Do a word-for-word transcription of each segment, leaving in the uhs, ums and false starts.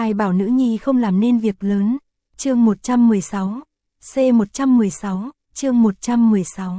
Ai bảo nữ nhi không làm nên việc lớn. Chương một trăm mười sáu. C một trăm mười sáu, chương một trăm mười sáu.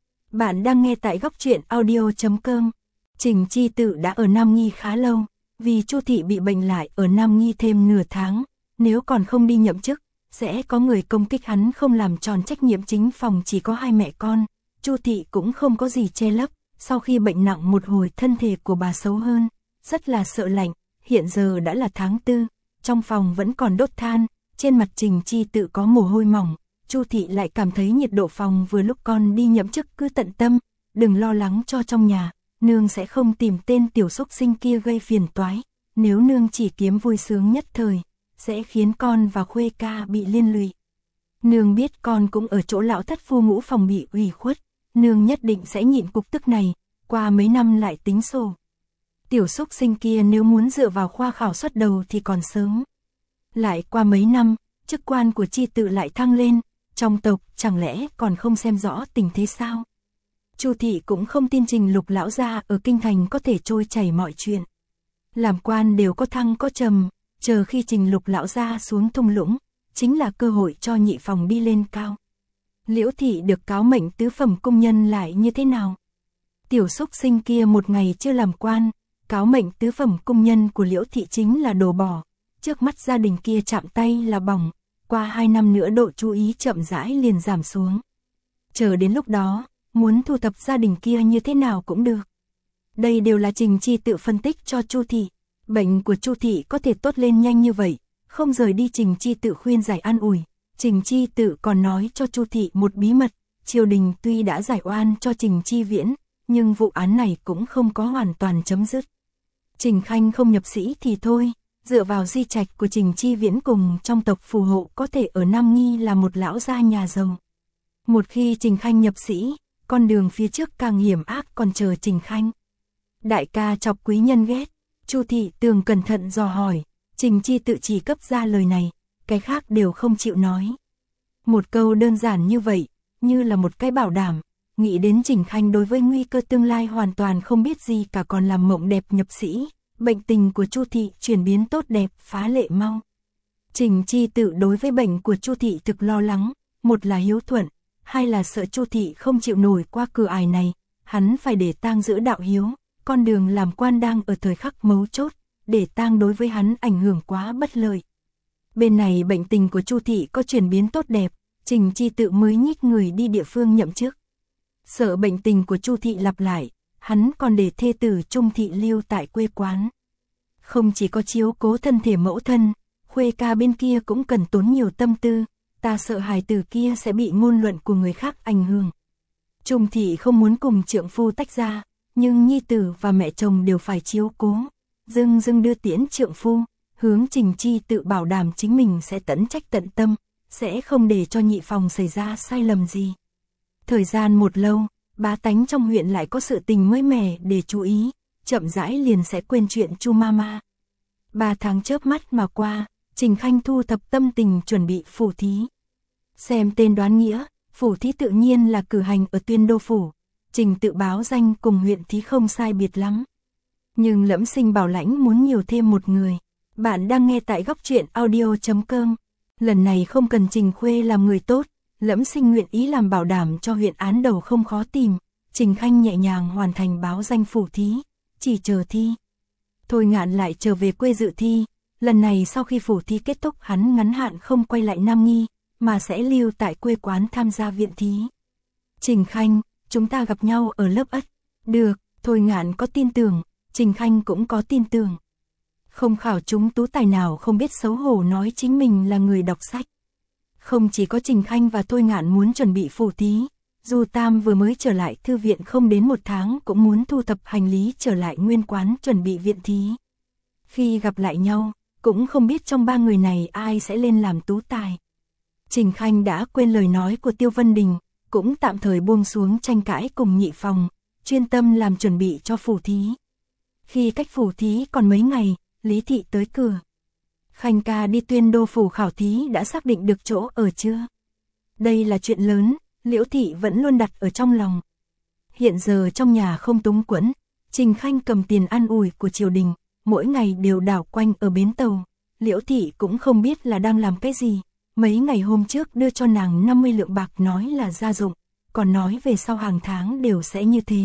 Bạn đang nghe tại góc truyện audio chấm com. Trình Chi Tự đã ở Nam Nghi khá lâu, vì Chu thị bị bệnh lại ở Nam Nghi thêm nửa tháng, nếu còn không đi nhậm chức, sẽ có người công kích hắn không làm tròn trách nhiệm chính phòng chỉ có hai mẹ con. Chu thị cũng không có gì che lấp, sau khi bệnh nặng một hồi thân thể của bà xấu hơn, rất là sợ lạnh, hiện giờ đã là tháng tư, trong phòng vẫn còn đốt than, trên mặt Trình Chi Tự có mồ hôi mỏng. Chu thị lại cảm thấy nhiệt độ phòng vừa lúc con đi nhậm chức cứ tận tâm, đừng lo lắng cho trong nhà, nương sẽ không tìm tên tiểu xúc sinh kia gây phiền toái, nếu nương chỉ kiếm vui sướng nhất thời, sẽ khiến con và Khuê ca bị liên lụy. Nương biết con cũng ở chỗ lão thất phu ngũ phòng bị ủy khuất, nương nhất định sẽ nhịn cục tức này, qua mấy năm lại tính sổ. Tiểu xúc sinh kia nếu muốn dựa vào khoa khảo xuất đầu thì còn sớm. Lại qua mấy năm, chức quan của Chi Tự lại thăng lên, trong tộc chẳng lẽ còn không xem rõ tình thế sao? Chu thị cũng không tin Trình Lục lão gia ở kinh thành có thể trôi chảy mọi chuyện. Làm quan đều có thăng có trầm, chờ khi Trình Lục lão gia xuống thung lũng, chính là cơ hội cho nhị phòng đi lên cao. Liễu thị được cáo mệnh tứ phẩm cung nhân lại như thế nào? Tiểu xúc sinh kia một ngày chưa làm quan, cáo mệnh tứ phẩm cung nhân của Liễu thị chính là đồ bỏ, trước mắt gia đình kia chạm tay là bỏng. Qua hai năm nữa độ chú ý chậm rãi liền giảm xuống. Chờ đến lúc đó, muốn thu thập gia đình kia như thế nào cũng được. Đây đều là Trình Chi Tự phân tích cho Chu thị. Bệnh của Chu thị có thể tốt lên nhanh như vậy, không rời đi Trình Chi Tự khuyên giải an ủi. Trình Chi Tự còn nói cho Chu thị một bí mật, triều đình tuy đã giải oan cho Trình Chi Viễn, nhưng vụ án này cũng không có hoàn toàn chấm dứt. Trình Khanh không nhập sĩ thì thôi. Dựa vào di trạch của Trình Chi Viễn cùng trong tộc phù hộ có thể ở Nam Nghi là một lão gia nhà giàu. Một khi Trình Khanh nhập sĩ, con đường phía trước càng hiểm ác còn chờ Trình Khanh. Đại ca chọc quý nhân ghét, Chu thị tường cẩn thận dò hỏi, Trình Chi Tự chỉ cấp ra lời này, cái khác đều không chịu nói. Một câu đơn giản như vậy, như là một cái bảo đảm, nghĩ đến Trình Khanh đối với nguy cơ tương lai hoàn toàn không biết gì cả còn làm mộng đẹp nhập sĩ. Bệnh tình của Chu thị chuyển biến tốt đẹp, phá lệ mau. Trình Chi Tự đối với bệnh của Chu thị thực lo lắng, một là hiếu thuận, hai là sợ Chu thị không chịu nổi qua cửa ải này, hắn phải để tang giữ đạo hiếu, con đường làm quan đang ở thời khắc mấu chốt, để tang đối với hắn ảnh hưởng quá bất lợi. Bên này bệnh tình của Chu thị có chuyển biến tốt đẹp, Trình Chi Tự mới nhích người đi địa phương nhậm chức. Sợ bệnh tình của Chu thị lặp lại, hắn còn để thê tử Trung thị lưu tại quê quán. Không chỉ có chiếu cố thân thể mẫu thân, Khuê ca bên kia cũng cần tốn nhiều tâm tư, ta sợ hài tử kia sẽ bị ngôn luận của người khác ảnh hưởng. Trung thị không muốn cùng trượng phu tách ra, nhưng nhi tử và mẹ chồng đều phải chiếu cố. Dưng dưng đưa tiễn trượng phu, hướng Trình Chi Tự bảo đảm chính mình sẽ tận trách tận tâm, sẽ không để cho nhị phòng xảy ra sai lầm gì. Thời gian một lâu, bá tánh trong huyện lại có sự tình mới mẻ để chú ý, chậm rãi liền sẽ quên chuyện Chu Mama. Ba tháng chớp mắt mà qua, Trình Khanh thu thập tâm tình chuẩn bị phủ thí. Xem tên đoán nghĩa, phủ thí tự nhiên là cử hành ở Tuyên Đô phủ, Trình Tự báo danh cùng huyện thí không sai biệt lắm. Nhưng Lẫm Sinh bảo lãnh muốn nhiều thêm một người. Bạn đang nghe tại góc truyện audio chấm com. Lần này không cần Trình Khuê làm người tốt, Lẫm Sinh nguyện ý làm bảo đảm cho huyện án đầu không khó tìm. Trình Khanh nhẹ nhàng hoàn thành báo danh phủ thí, chỉ chờ thi. Thôi Ngạn lại trở về quê dự thi, lần này sau khi phủ thí kết thúc hắn ngắn hạn không quay lại Nam Nghi, mà sẽ lưu tại quê quán tham gia viện thí. Trình Khanh, chúng ta gặp nhau ở lớp ất. Được, Thôi Ngạn có tin tưởng, Trình Khanh cũng có tin tưởng. Không khảo chúng tú tài nào không biết xấu hổ nói chính mình là người đọc sách. Không chỉ có Trình Khanh và Thôi Ngạn muốn chuẩn bị phủ thí, Du Tam vừa mới trở lại thư viện không đến một tháng cũng muốn thu thập hành lý trở lại nguyên quán chuẩn bị viện thí. Khi gặp lại nhau, cũng không biết trong ba người này ai sẽ lên làm tú tài. Trình Khanh đã quên lời nói của Tiêu Vân Đình, cũng tạm thời buông xuống tranh cãi cùng nhị phòng, chuyên tâm làm chuẩn bị cho phủ thí. Khi cách phủ thí còn mấy ngày, Lý Thị tới cửa. Khanh ca đi Tuyên Đô phủ khảo thí đã xác định được chỗ ở chưa? Đây là chuyện lớn, Liễu Thị vẫn luôn đặt ở trong lòng. Hiện giờ trong nhà không túng quẫn, Trình Khanh cầm tiền ăn ủi của triều đình, mỗi ngày đều đảo quanh ở bến tàu. Liễu Thị cũng không biết là đang làm cái gì, mấy ngày hôm trước đưa cho nàng năm mươi lượng bạc nói là gia dụng, còn nói về sau hàng tháng đều sẽ như thế.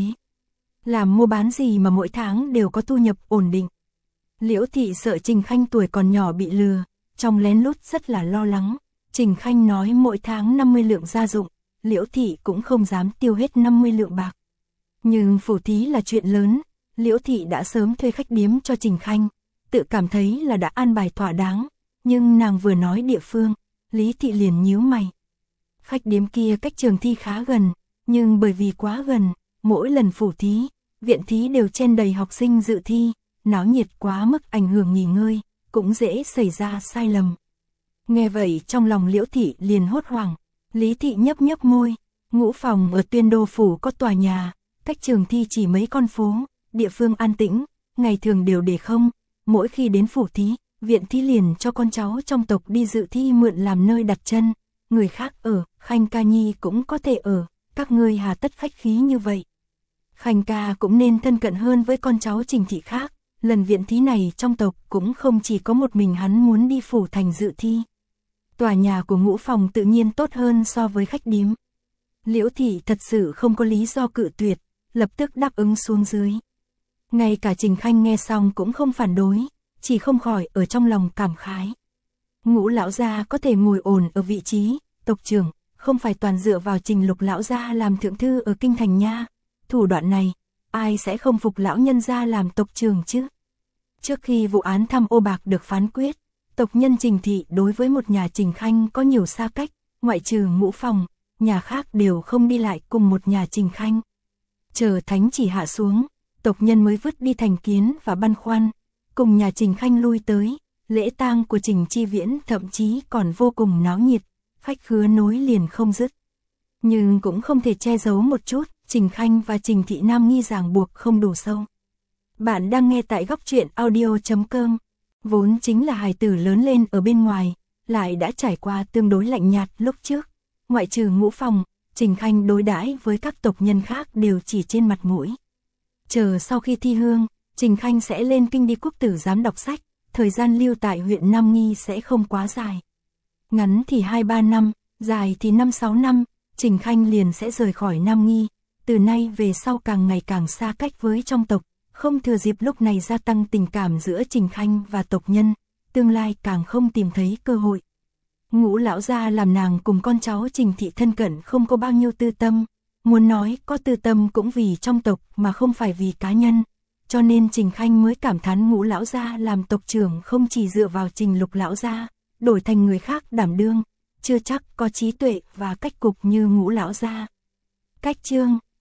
Làm mua bán gì mà mỗi tháng đều có thu nhập ổn định. Liễu Thị sợ Trình Khanh tuổi còn nhỏ bị lừa, trong lén lút rất là lo lắng. Trình Khanh nói mỗi tháng năm mươi lượng gia dụng, Liễu Thị cũng không dám tiêu hết năm mươi lượng bạc. Nhưng phủ thí là chuyện lớn, Liễu Thị đã sớm thuê khách điếm cho Trình Khanh, tự cảm thấy là đã an bài thỏa đáng, nhưng nàng vừa nói địa phương, Lý Thị liền nhíu mày. Khách điếm kia cách trường thi khá gần, nhưng bởi vì quá gần, mỗi lần phủ thí, viện thí đều chen đầy học sinh dự thi, náo nhiệt quá mức ảnh hưởng nghỉ ngơi, cũng dễ xảy ra sai lầm. Nghe vậy trong lòng Liễu Thị liền hốt hoảng, Lý Thị nhấp nhấp môi, Ngũ Phòng ở Tuyên Đô phủ có tòa nhà, cách trường thi chỉ mấy con phố, địa phương an tĩnh, ngày thường đều để không, mỗi khi đến phủ thí, viện thí liền cho con cháu trong tộc đi dự thi mượn làm nơi đặt chân, người khác ở, Khanh ca nhi cũng có thể ở, các ngươi hà tất khách khí như vậy. Khanh ca cũng nên thân cận hơn với con cháu Trình thị khác, lần viện thí này trong tộc cũng không chỉ có một mình hắn muốn đi phủ thành dự thi. Tòa nhà của Ngũ Phòng tự nhiên tốt hơn so với khách điếm. Liễu Thị thật sự không có lý do cự tuyệt, lập tức đáp ứng xuống dưới. Ngay cả Trình Khanh nghe xong cũng không phản đối, chỉ không khỏi ở trong lòng cảm khái. Ngũ lão gia có thể ngồi ổn ở vị trí tộc trưởng, không phải toàn dựa vào Trình Lục lão gia làm thượng thư ở kinh thành nha. Thủ đoạn này, ai sẽ không phục lão nhân gia làm tộc trưởng chứ? Trước khi vụ án tham ô bạc được phán quyết, tộc nhân Trình thị đối với một nhà Trình Khanh có nhiều xa cách, ngoại trừ Ngũ Phòng, nhà khác đều không đi lại cùng một nhà Trình Khanh. Chờ thánh chỉ hạ xuống, tộc nhân mới vứt đi thành kiến và băn khoăn, cùng nhà Trình Khanh lui tới, lễ tang của Trình Chi Viễn thậm chí còn vô cùng náo nhiệt, khách khứa nối liền không dứt. Nhưng cũng không thể che giấu một chút, Trình Khanh và Trình Thị Nam nghi ràng buộc không đủ sâu. Bạn đang nghe tại góc truyện audio chấm com, vốn chính là hài tử lớn lên ở bên ngoài, lại đã trải qua tương đối lạnh nhạt lúc trước. Ngoại trừ Ngũ Phòng, Trình Khanh đối đãi với các tộc nhân khác đều chỉ trên mặt mũi. Chờ sau khi thi hương, Trình Khanh sẽ lên kinh đi quốc tử giám đọc sách, thời gian lưu tại huyện Nam Nghi sẽ không quá dài. Ngắn thì hai ba năm, dài thì năm sáu năm, Trình Khanh liền sẽ rời khỏi Nam Nghi, từ nay về sau càng ngày càng xa cách với trong tộc, không thừa dịp lúc này gia tăng tình cảm giữa Trình Khanh và tộc nhân, tương lai càng không tìm thấy cơ hội. Ngũ lão gia làm nàng cùng con cháu Trình thị thân cận không có bao nhiêu tư tâm, muốn nói có tư tâm cũng vì trong tộc mà không phải vì cá nhân, cho nên Trình Khanh mới cảm thán Ngũ lão gia làm tộc trưởng không chỉ dựa vào Trình Lục lão gia, đổi thành người khác đảm đương, chưa chắc có trí tuệ và cách cục như Ngũ lão gia. Cách chương